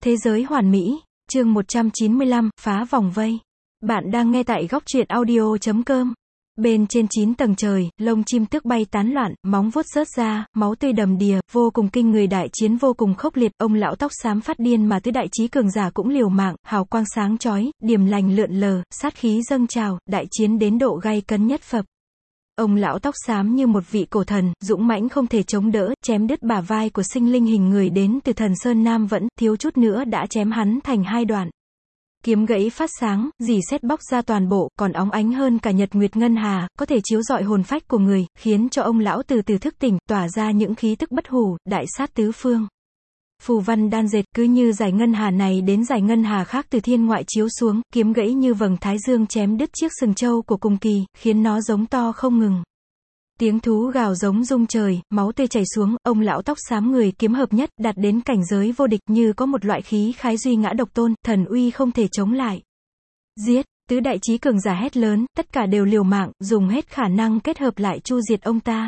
Thế giới hoàn mỹ, chương 195, phá vòng vây. Bạn đang nghe tại góc truyện audio.com. Bên trên 9 tầng trời, lông chim tước bay tán loạn, móng vuốt rớt ra, máu tươi đầm đìa, vô cùng kinh người, đại chiến vô cùng khốc liệt, ông lão tóc xám phát điên mà tứ đại chí cường giả cũng liều mạng, hào quang sáng chói, điềm lành lượn lờ, sát khí dâng trào, đại chiến đến độ gay cấn nhất phập. Ông lão tóc xám như một vị cổ thần, dũng mãnh không thể chống đỡ, chém đứt bả vai của sinh linh hình người đến từ Thần Sơn Nam Vẫn, thiếu chút nữa đã chém hắn thành hai đoạn. Kiếm gãy phát sáng, rỉ sét bóc ra toàn bộ, còn óng ánh hơn cả nhật nguyệt ngân hà, có thể chiếu rọi hồn phách của người, khiến cho ông lão từ từ thức tỉnh, tỏa ra những khí tức bất hủ, đại sát tứ phương. Phù văn đan dệt, cứ như giải ngân hà này đến giải ngân hà khác từ thiên ngoại chiếu xuống, kiếm gãy như vầng thái dương chém đứt chiếc sừng trâu của cùng kỳ, khiến nó giống to không ngừng. Tiếng thú gào giống rung trời, máu tươi chảy xuống, ông lão tóc xám người kiếm hợp nhất, đạt đến cảnh giới vô địch, như có một loại khí khái duy ngã độc tôn, thần uy không thể chống lại. Giết! Tứ đại chí cường giả hét lớn, tất cả đều liều mạng, dùng hết khả năng kết hợp lại chu diệt ông ta.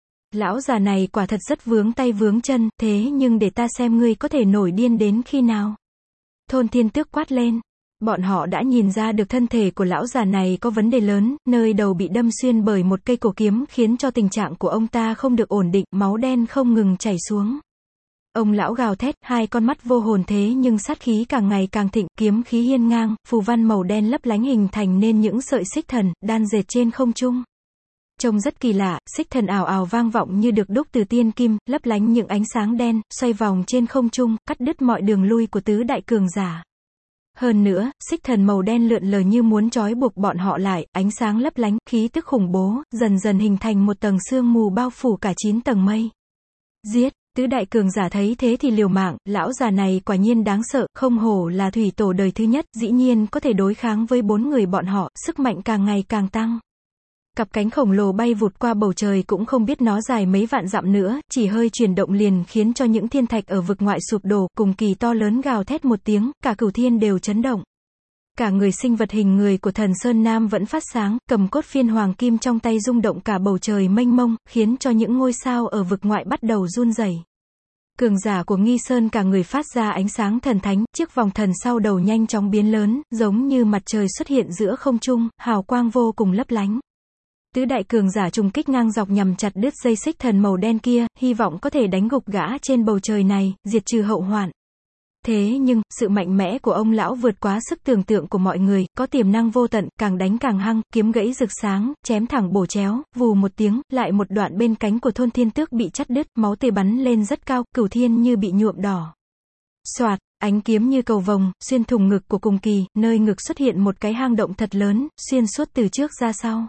Lão già này quả thật rất vướng tay vướng chân, thế nhưng để ta xem ngươi có thể nổi điên đến khi nào. Thôn Thiên Tước quát lên. Bọn họ đã nhìn ra được thân thể của lão già này có vấn đề lớn, nơi đầu bị đâm xuyên bởi một cây cổ kiếm khiến cho tình trạng của ông ta không được ổn định, máu đen không ngừng chảy xuống. Ông lão gào thét, hai con mắt vô hồn thế nhưng sát khí càng ngày càng thịnh, kiếm khí hiên ngang, phù văn màu đen lấp lánh hình thành nên những sợi xích thần, đan dệt trên không trung. Trông rất kỳ lạ, xích thần ào ào vang vọng như được đúc từ tiên kim, lấp lánh những ánh sáng đen, xoay vòng trên không trung, cắt đứt mọi đường lui của tứ đại cường giả. Hơn nữa, xích thần màu đen lượn lờ như muốn trói buộc bọn họ lại, ánh sáng lấp lánh, khí tức khủng bố, dần dần hình thành một tầng sương mù bao phủ cả 9 tầng mây. Giết! Tứ đại cường giả thấy thế thì liều mạng, lão già này quả nhiên đáng sợ, không hổ là thủy tổ đời thứ nhất, dĩ nhiên có thể đối kháng với 4 người bọn họ, sức mạnh càng ngày càng tăng. Cặp cánh khổng lồ bay vụt qua bầu trời cũng không biết nó dài mấy vạn dặm nữa, chỉ hơi chuyển động liền khiến cho những thiên thạch ở vực ngoại sụp đổ, cùng kỳ to lớn gào thét một tiếng, cả cửu thiên đều chấn động. Cả người sinh vật hình người của Thần Sơn Nam Vẫn phát sáng, cầm cốt phiên hoàng kim trong tay rung động cả bầu trời mênh mông, khiến cho những ngôi sao ở vực ngoại bắt đầu run rẩy. Cường giả của Nghi Sơn cả người phát ra ánh sáng thần thánh, chiếc vòng thần sau đầu nhanh chóng biến lớn, giống như mặt trời xuất hiện giữa không trung, hào quang vô cùng lấp lánh. Tứ đại cường giả trùng kích ngang dọc nhằm chặt đứt dây xích thần màu đen kia, hy vọng có thể đánh gục gã trên bầu trời này, diệt trừ hậu hoạn. Thế nhưng, sự mạnh mẽ của ông lão vượt quá sức tưởng tượng của mọi người, có tiềm năng vô tận, càng đánh càng hăng, kiếm gãy rực sáng, chém thẳng bổ chéo, vù một tiếng, lại một đoạn bên cánh của Thôn Thiên Tước bị chặt đứt, máu tươi bắn lên rất cao, cửu thiên như bị nhuộm đỏ. Soạt, ánh kiếm như cầu vồng, xuyên thủng ngực của cùng kỳ, nơi ngực xuất hiện một cái hang động thật lớn, xuyên suốt từ trước ra sau.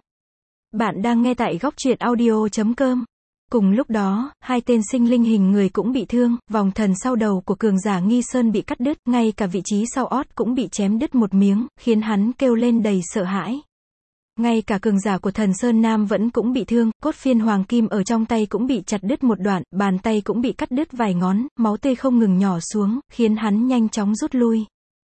Bạn đang nghe tại góc truyện audio.com. Cùng lúc đó, hai tên sinh linh hình người cũng bị thương, vòng thần sau đầu của cường giả Nghi Sơn bị cắt đứt, ngay cả vị trí sau ót cũng bị chém đứt một miếng, khiến hắn kêu lên đầy sợ hãi. Ngay cả cường giả của Thần Sơn Nam Vẫn cũng bị thương, cốt phiên hoàng kim ở trong tay cũng bị chặt đứt một đoạn, bàn tay cũng bị cắt đứt vài ngón, máu tươi không ngừng nhỏ xuống, khiến hắn nhanh chóng rút lui.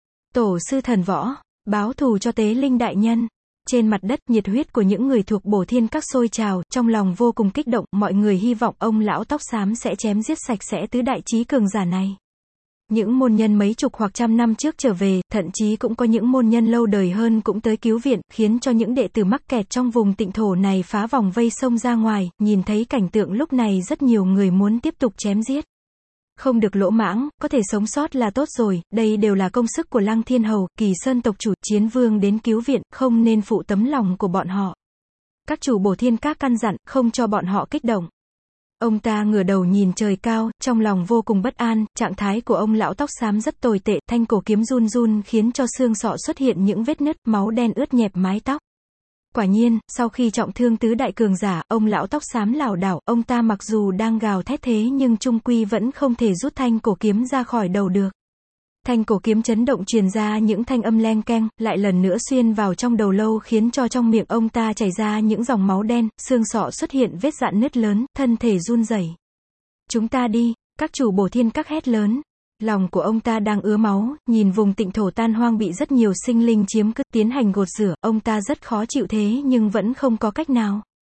Tổ sư thần võ, báo thù cho tế linh đại nhân. Trên mặt đất, nhiệt huyết của những người thuộc Bổ Thiên Các sôi trào, trong lòng vô cùng kích động, mọi người hy vọng ông lão tóc xám sẽ chém giết sạch sẽ tứ đại chí cường giả này. Những môn nhân mấy chục hoặc trăm năm trước trở về, thậm chí cũng có những môn nhân lâu đời hơn cũng tới cứu viện, khiến cho những đệ tử mắc kẹt trong vùng tịnh thổ này phá vòng vây xông ra ngoài, nhìn thấy cảnh tượng lúc này rất nhiều người muốn tiếp tục chém giết. Không được lỗ mãng, có thể sống sót là tốt rồi, đây đều là công sức của Lăng Thiên Hầu, Kỳ Sơn tộc chủ, Chiến Vương đến cứu viện, không nên phụ tấm lòng của bọn họ. Các chủ Bổ Thiên Các căn dặn, không cho bọn họ kích động. Ông ta ngửa đầu nhìn trời cao, trong lòng vô cùng bất an, trạng thái của ông lão tóc xám rất tồi tệ, thanh cổ kiếm run run khiến cho xương sọ xuất hiện những vết nứt, máu đen ướt nhẹp mái tóc. Quả nhiên, sau khi trọng thương tứ đại cường giả, ông lão tóc xám lảo đảo, ông ta mặc dù đang gào thét thế nhưng chung quy vẫn không thể rút thanh cổ kiếm ra khỏi đầu được. Thanh cổ kiếm chấn động truyền ra những thanh âm leng keng, lại lần nữa xuyên vào trong đầu lâu khiến cho trong miệng ông ta chảy ra những dòng máu đen, xương sọ xuất hiện vết rạn nứt lớn, thân thể run rẩy. Chúng ta đi, các chủ Bổ Thiên Các hét lớn. Lòng của ông ta đang ứa máu, nhìn vùng tịnh thổ tan hoang bị rất nhiều sinh linh chiếm cứ, tiến hành gột rửa, ông ta rất khó chịu thế nhưng vẫn không có cách nào.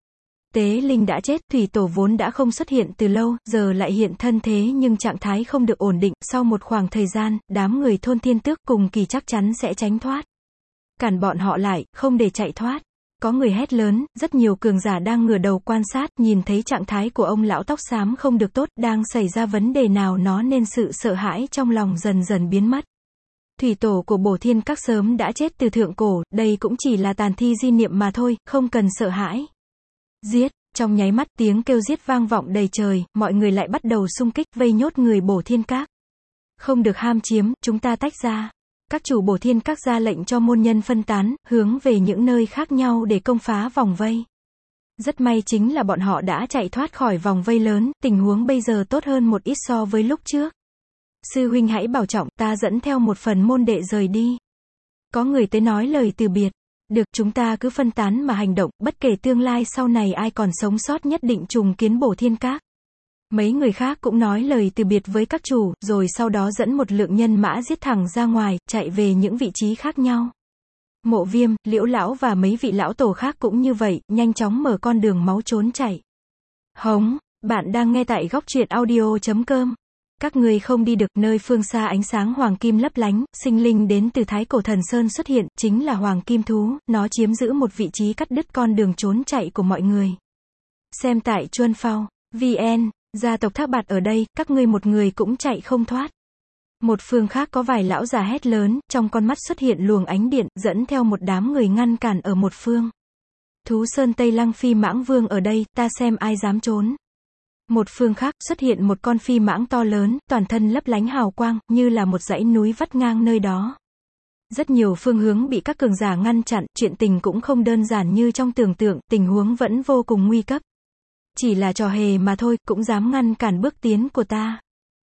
Tế linh đã chết, thủy tổ vốn đã không xuất hiện từ lâu, giờ lại hiện thân thế nhưng trạng thái không được ổn định, sau một khoảng thời gian, đám người thôn Thiên Tước cùng Kỳ chắc chắn sẽ tránh thoát. Cản bọn họ lại, không để chạy thoát. Có người hét lớn, rất nhiều cường giả đang ngửa đầu quan sát, nhìn thấy trạng thái của ông lão tóc xám không được tốt, đang xảy ra vấn đề nào nó nên sự sợ hãi trong lòng dần dần biến mất. Thủy tổ của Bổ Thiên Các sớm đã chết từ thượng cổ, đây cũng chỉ là tàn thi di niệm mà thôi, không cần sợ hãi. Giết, trong nháy mắt tiếng kêu giết vang vọng đầy trời, mọi người lại bắt đầu xung kích, vây nhốt người Bổ Thiên Các. Không được ham chiếm, chúng ta tách ra. Các chủ Bổ Thiên Các ra lệnh cho môn nhân phân tán, hướng về những nơi khác nhau để công phá vòng vây. Rất may chính là bọn họ đã chạy thoát khỏi vòng vây lớn, tình huống bây giờ tốt hơn một ít so với lúc trước. Sư huynh hãy bảo trọng, ta dẫn theo một phần môn đệ rời đi. Có người tới nói lời từ biệt. Được, chúng ta cứ phân tán mà hành động, bất kể tương lai sau này ai còn sống sót nhất định trùng kiến Bổ Thiên Các. Mấy người khác cũng nói lời từ biệt với các chủ, rồi sau đó dẫn một lượng nhân mã giết thẳng ra ngoài, chạy về những vị trí khác nhau. Mộ Viêm, Liễu Lão và mấy vị lão tổ khác cũng như vậy, nhanh chóng mở con đường máu trốn chạy. Hống, bạn đang nghe tại góc truyện audio.com. Các ngươi không đi được, nơi phương xa ánh sáng hoàng kim lấp lánh, sinh linh đến từ Thái Cổ Thần Sơn xuất hiện, chính là hoàng kim thú, nó chiếm giữ một vị trí cắt đứt con đường trốn chạy của mọi người. Xem tại Chuân Phao, VN, gia tộc Thác Bạt ở đây, các ngươi một người cũng chạy không thoát. Một phương khác có vài lão già hét lớn, trong con mắt xuất hiện luồng ánh điện, dẫn theo một đám người ngăn cản ở một phương. Thú Sơn Tây Lăng Phi Mãng Vương ở đây, ta xem ai dám trốn. Một phương khác, xuất hiện một con phi mãng to lớn, toàn thân lấp lánh hào quang, như là một dãy núi vắt ngang nơi đó. Rất nhiều phương hướng bị các cường giả ngăn chặn, chuyện tình cũng không đơn giản như trong tưởng tượng, tình huống vẫn vô cùng nguy cấp. Chỉ là trò hề mà thôi, cũng dám ngăn cản bước tiến của ta.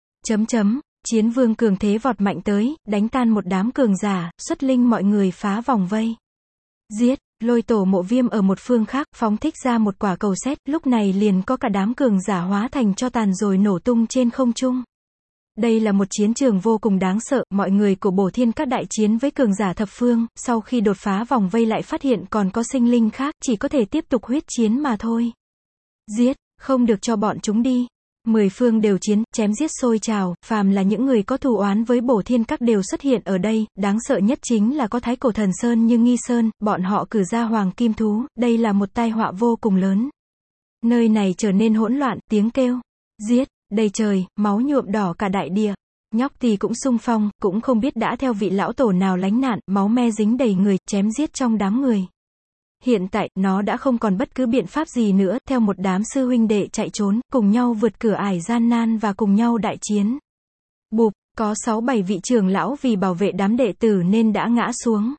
Chiến vương cường thế vọt mạnh tới, đánh tan một đám cường giả, xuất linh mọi người phá vòng vây. Giết, Lôi tổ Mộ Viêm ở một phương khác, phóng thích ra một quả cầu sét, lúc này liền có cả đám cường giả hóa thành tro tàn rồi nổ tung trên không trung. Đây là một chiến trường vô cùng đáng sợ, mọi người của Bổ Thiên Các đại chiến với cường giả thập phương, sau khi đột phá vòng vây lại phát hiện còn có sinh linh khác, chỉ có thể tiếp tục huyết chiến mà thôi. Giết, không được cho bọn chúng đi. 10 phương đều chiến, chém giết sôi trào, phàm là những người có thù oán với Bổ Thiên Các đều xuất hiện ở đây, đáng sợ nhất chính là có Thái Cổ Thần Sơn như Nghi Sơn, bọn họ cử ra hoàng kim thú, đây là một tai họa vô cùng lớn. Nơi này trở nên hỗn loạn, tiếng kêu, giết, đầy trời, máu nhuộm đỏ cả đại địa. Nhóc Tỳ cũng xung phong, cũng không biết đã theo vị lão tổ nào lánh nạn, máu me dính đầy người, chém giết trong đám người. Hiện tại, nó đã không còn bất cứ biện pháp gì nữa, theo một đám sư huynh đệ chạy trốn, cùng nhau vượt cửa ải gian nan và cùng nhau đại chiến. Bụp, có 6-7 vị trưởng lão vì bảo vệ đám đệ tử nên đã ngã xuống.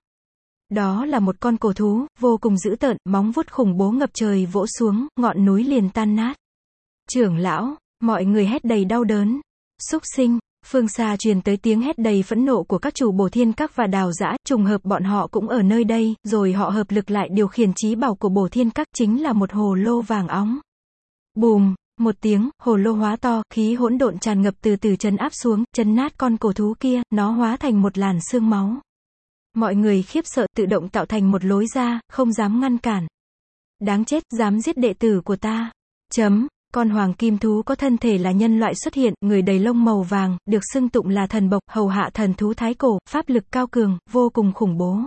Đó là một con cổ thú, vô cùng dữ tợn, móng vuốt khủng bố ngập trời vỗ xuống, ngọn núi liền tan nát. Trưởng lão, mọi người hét đầy đau đớn. Súc sinh. Phương xa truyền tới tiếng hét đầy phẫn nộ của các chủ Bổ Thiên Các và Đào Dã, trùng hợp bọn họ cũng ở nơi đây, rồi họ hợp lực lại điều khiển chí bảo của Bổ Thiên Các, chính là một hồ lô vàng óng. Bùm, một tiếng, hồ lô hóa to, khí hỗn độn tràn ngập từ từ trấn áp xuống, chấn nát con cổ thú kia, nó hóa thành một làn sương máu. Mọi người khiếp sợ, tự động tạo thành một lối ra, không dám ngăn cản. Đáng chết, dám giết đệ tử của ta. Con hoàng kim thú có thân thể là nhân loại xuất hiện, người đầy lông màu vàng, được xưng tụng là thần bộc, hầu hạ thần thú thái cổ, pháp lực cao cường, vô cùng khủng bố.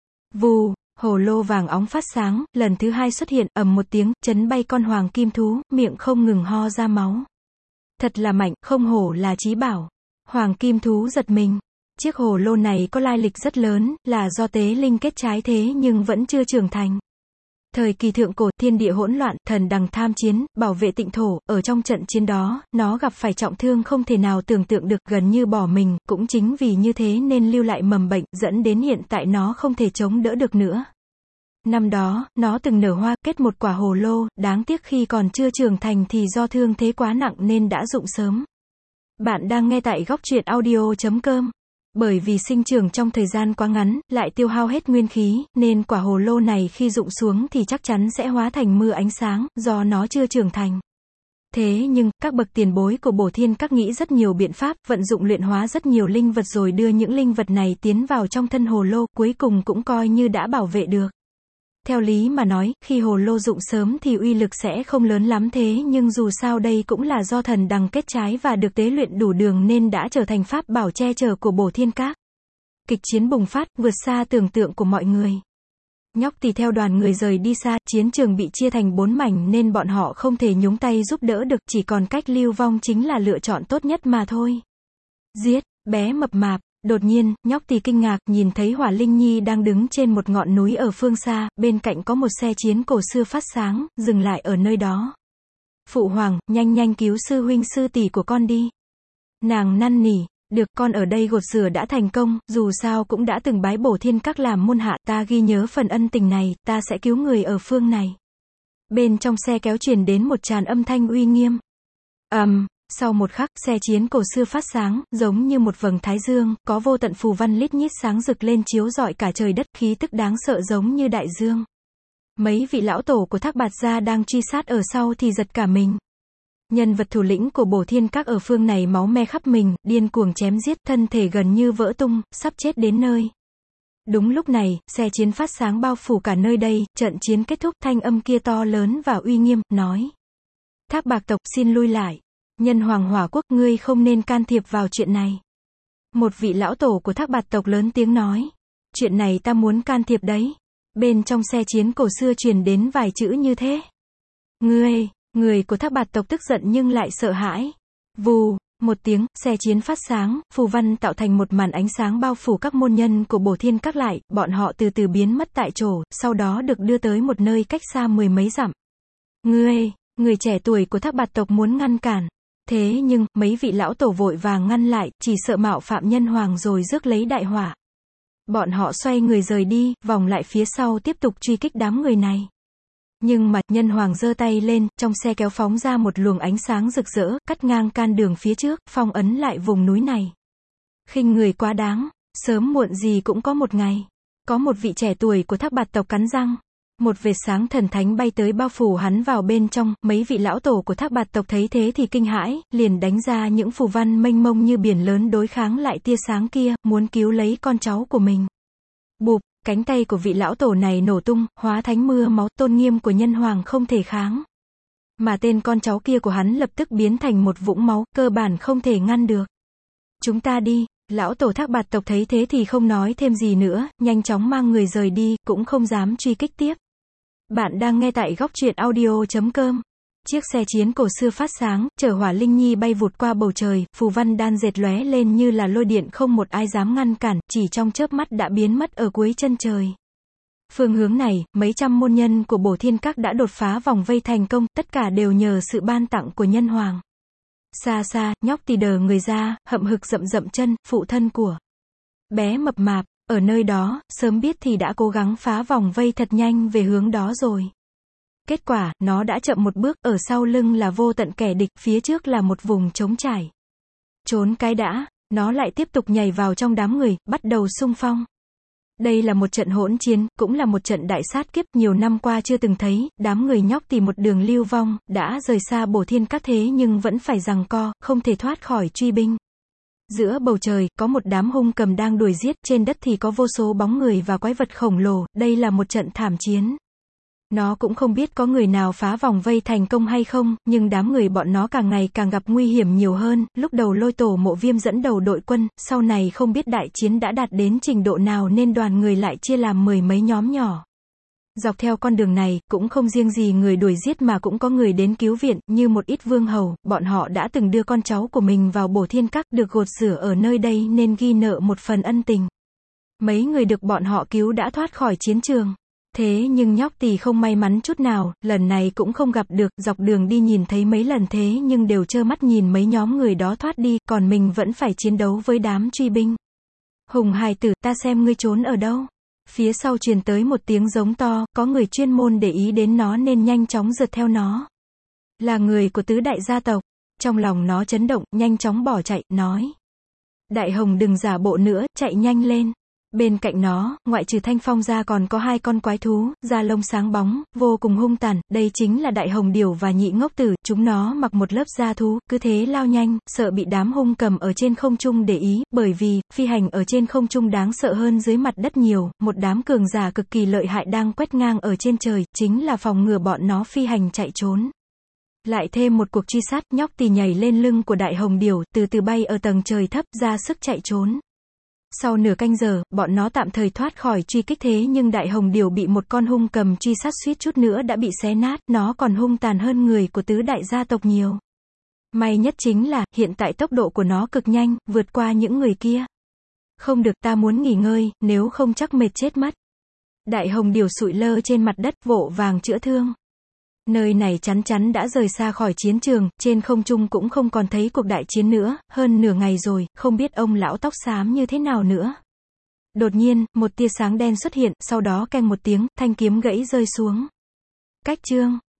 Vù, hồ lô vàng óng phát sáng, lần thứ hai xuất hiện, ầm một tiếng, chấn bay con hoàng kim thú, miệng không ngừng ho ra máu. Thật là mạnh, không hổ là chí bảo. Hoàng kim thú giật mình. Chiếc hồ lô này có lai lịch rất lớn, là do tế linh kết trái thế nhưng vẫn chưa trưởng thành. Thời kỳ thượng cổ, thiên địa hỗn loạn, thần đằng tham chiến, bảo vệ tịnh thổ, ở trong trận chiến đó, nó gặp phải trọng thương không thể nào tưởng tượng được, gần như bỏ mình, cũng chính vì như thế nên lưu lại mầm bệnh, dẫn đến hiện tại nó không thể chống đỡ được nữa. Năm đó, nó từng nở hoa, kết một quả hồ lô, đáng tiếc khi còn chưa trưởng thành thì do thương thế quá nặng nên đã rụng sớm. Bạn đang nghe tại góc truyện audio.com. Bởi vì sinh trưởng trong thời gian quá ngắn, lại tiêu hao hết nguyên khí, nên quả hồ lô này khi rụng xuống thì chắc chắn sẽ hóa thành mưa ánh sáng, do nó chưa trưởng thành. Thế nhưng, các bậc tiền bối của Bổ Thiên Các nghĩ rất nhiều biện pháp, vận dụng luyện hóa rất nhiều linh vật rồi đưa những linh vật này tiến vào trong thân hồ lô, cuối cùng cũng coi như đã bảo vệ được. Theo lý mà nói, khi hồ lô dụng sớm thì uy lực sẽ không lớn lắm thế nhưng dù sao đây cũng là do thần đằng kết trái và được tế luyện đủ đường nên đã trở thành pháp bảo che chở của Bổ Thiên Các. Kịch chiến bùng phát, vượt xa tưởng tượng của mọi người. Nhóc Tỳ theo đoàn người rời đi xa, chiến trường bị chia thành 4 mảnh nên bọn họ không thể nhúng tay giúp đỡ được, chỉ còn cách lưu vong chính là lựa chọn tốt nhất mà thôi. Giết, bé mập mạp. Đột nhiên, nhóc Tỳ kinh ngạc, nhìn thấy Hỏa Linh Nhi đang đứng trên một ngọn núi ở phương xa, bên cạnh có một xe chiến cổ xưa phát sáng, dừng lại ở nơi đó. Phụ hoàng, nhanh nhanh cứu sư huynh sư tỷ của con đi. Nàng năn nỉ, được, con ở đây gột rửa đã thành công, dù sao cũng đã từng bái Bổ Thiên Các làm môn hạ, ta ghi nhớ phần ân tình này, ta sẽ cứu người ở phương này. Bên trong xe kéo truyền đến một tràng âm thanh uy nghiêm. Sau một khắc, xe chiến cổ xưa phát sáng, giống như một vầng thái dương, có vô tận phù văn lít nhít sáng rực lên chiếu rọi cả trời đất, khí tức đáng sợ giống như đại dương. Mấy vị lão tổ của Thác Bạt gia đang truy sát ở sau thì giật cả mình. Nhân vật thủ lĩnh của Bổ Thiên Các ở phương này máu me khắp mình, điên cuồng chém giết, thân thể gần như vỡ tung, sắp chết đến nơi. Đúng lúc này, xe chiến phát sáng bao phủ cả nơi đây, trận chiến kết thúc, thanh âm kia to lớn và uy nghiêm, nói. Thác Bạt tộc xin lui lại. Nhân hoàng Hỏa Quốc, ngươi không nên can thiệp vào chuyện này. Một vị lão tổ của Thác Bạt tộc lớn tiếng nói. Chuyện này ta muốn can thiệp đấy. Bên trong xe chiến cổ xưa truyền đến vài chữ như thế. Người của Thác Bạt tộc tức giận nhưng lại sợ hãi. Vù, một tiếng, xe chiến phát sáng, phù văn tạo thành một màn ánh sáng bao phủ các môn nhân của Bổ Thiên Các lại, bọn họ từ từ biến mất tại chỗ, sau đó được đưa tới một nơi cách xa 10 mấy dặm. Người trẻ tuổi của Thác Bạt tộc muốn ngăn cản. Thế nhưng, mấy vị lão tổ vội vàng ngăn lại, chỉ sợ mạo phạm nhân hoàng rồi rước lấy đại họa. Bọn họ xoay người rời đi, vòng lại phía sau tiếp tục truy kích đám người này. Nhưng mà, nhân hoàng giơ tay lên, trong xe kéo phóng ra một luồng ánh sáng rực rỡ, cắt ngang can đường phía trước, phong ấn lại vùng núi này. Khinh người quá đáng, sớm muộn gì cũng có một ngày. Có một vị trẻ tuổi của Thác Bạt tộc cắn răng. Một vệt sáng thần thánh bay tới bao phủ hắn vào bên trong, mấy vị lão tổ của Thác Bạt tộc thấy thế thì kinh hãi, liền đánh ra những phù văn mênh mông như biển lớn đối kháng lại tia sáng kia, muốn cứu lấy con cháu của mình. Bụp, cánh tay của vị lão tổ này nổ tung, hóa thành mưa máu, tôn nghiêm của nhân hoàng không thể kháng. Mà tên con cháu kia của hắn lập tức biến thành một vũng máu, cơ bản không thể ngăn được. Chúng ta đi. Lão tổ Thác Bạt tộc thấy thế thì không nói thêm gì nữa, nhanh chóng mang người rời đi, cũng không dám truy kích tiếp. Bạn đang nghe tại góc truyện audio.com. Chiếc xe chiến cổ xưa phát sáng, chở Hỏa Linh Nhi bay vụt qua bầu trời, phù văn đan dệt lóe lên như là lôi điện, không một ai dám ngăn cản, chỉ trong chớp mắt đã biến mất ở cuối chân trời. Phương hướng này, mấy trăm môn nhân của Bổ Thiên Các đã đột phá vòng vây thành công, tất cả đều nhờ sự ban tặng của nhân hoàng. Xa xa, nhóc Tỳ đờ người ra, hậm hực dậm dậm chân, phụ thân của bé mập mạp, ở nơi đó, sớm biết thì đã cố gắng phá vòng vây thật nhanh về hướng đó rồi. Kết quả, nó đã chậm một bước, ở sau lưng là vô tận kẻ địch, phía trước là một vùng trống trải. Trốn cái đã, nó lại tiếp tục nhảy vào trong đám người, bắt đầu xung phong. Đây là một trận hỗn chiến, cũng là một trận đại sát kiếp, nhiều năm qua chưa từng thấy, đám người nhóc tìm một đường lưu vong, đã rời xa Bổ Thiên Các thế nhưng vẫn phải giằng co, không thể thoát khỏi truy binh. Giữa bầu trời, có một đám hung cầm đang đuổi giết, trên đất thì có vô số bóng người và quái vật khổng lồ, đây là một trận thảm chiến. Nó cũng không biết có người nào phá vòng vây thành công hay không, nhưng đám người bọn nó càng ngày càng gặp nguy hiểm nhiều hơn, lúc đầu Lôi Tổ Mộ Viêm dẫn đầu đội quân, sau này không biết đại chiến đã đạt đến trình độ nào nên đoàn người lại chia làm 10 mấy nhóm nhỏ. Dọc theo con đường này, cũng không riêng gì người đuổi giết mà cũng có người đến cứu viện, như một ít vương hầu, bọn họ đã từng đưa con cháu của mình vào Bổ Thiên Các, được gột rửa ở nơi đây nên ghi nợ một phần ân tình. Mấy người được bọn họ cứu đã thoát khỏi chiến trường. Thế nhưng nhóc Tỳ không may mắn chút nào, lần này cũng không gặp được, dọc đường đi nhìn thấy mấy lần thế nhưng đều trơ mắt nhìn mấy nhóm người đó thoát đi, còn mình vẫn phải chiến đấu với đám truy binh. Hùng hài tử, ta xem ngươi trốn ở đâu. Phía sau truyền tới một tiếng giống to, có người chuyên môn để ý đến nó nên nhanh chóng rượt theo nó. Là người của tứ đại gia tộc. Trong lòng nó chấn động, nhanh chóng bỏ chạy, nói. Đại Hồng đừng giả bộ nữa, chạy nhanh lên. Bên cạnh nó, ngoại trừ Thanh Phong ra còn có 2 con quái thú, da lông sáng bóng, vô cùng hung tàn, đây chính là Đại Hồng Điểu và Nhị Ngốc Tử, chúng nó mặc một lớp da thú, cứ thế lao nhanh, sợ bị đám hung cầm ở trên không trung để ý, bởi vì, phi hành ở trên không trung đáng sợ hơn dưới mặt đất nhiều, một đám cường giả cực kỳ lợi hại đang quét ngang ở trên trời, chính là phòng ngừa bọn nó phi hành chạy trốn. Lại thêm một cuộc truy sát, Nhóc Tỳ nhảy lên lưng của Đại Hồng Điểu, từ từ bay ở tầng trời thấp, ra sức chạy trốn. Sau nửa canh giờ, bọn nó tạm thời thoát khỏi truy kích thế nhưng Đại Hồng Điểu bị một con hung cầm truy sát suýt chút nữa đã bị xé nát, nó còn hung tàn hơn người của tứ đại gia tộc nhiều. May nhất chính là, hiện tại tốc độ của nó cực nhanh, vượt qua những người kia. Không được, ta muốn nghỉ ngơi, nếu không chắc mệt chết mất. Đại Hồng Điểu sụi lơ trên mặt đất, vội vàng chữa thương. Nơi này chắn chắn đã rời xa khỏi chiến trường, trên không trung cũng không còn thấy cuộc đại chiến nữa, hơn nửa ngày rồi, không biết ông lão tóc xám như thế nào nữa. Đột nhiên, một tia sáng đen xuất hiện, sau đó keng một tiếng, thanh kiếm gãy rơi xuống. Cách chương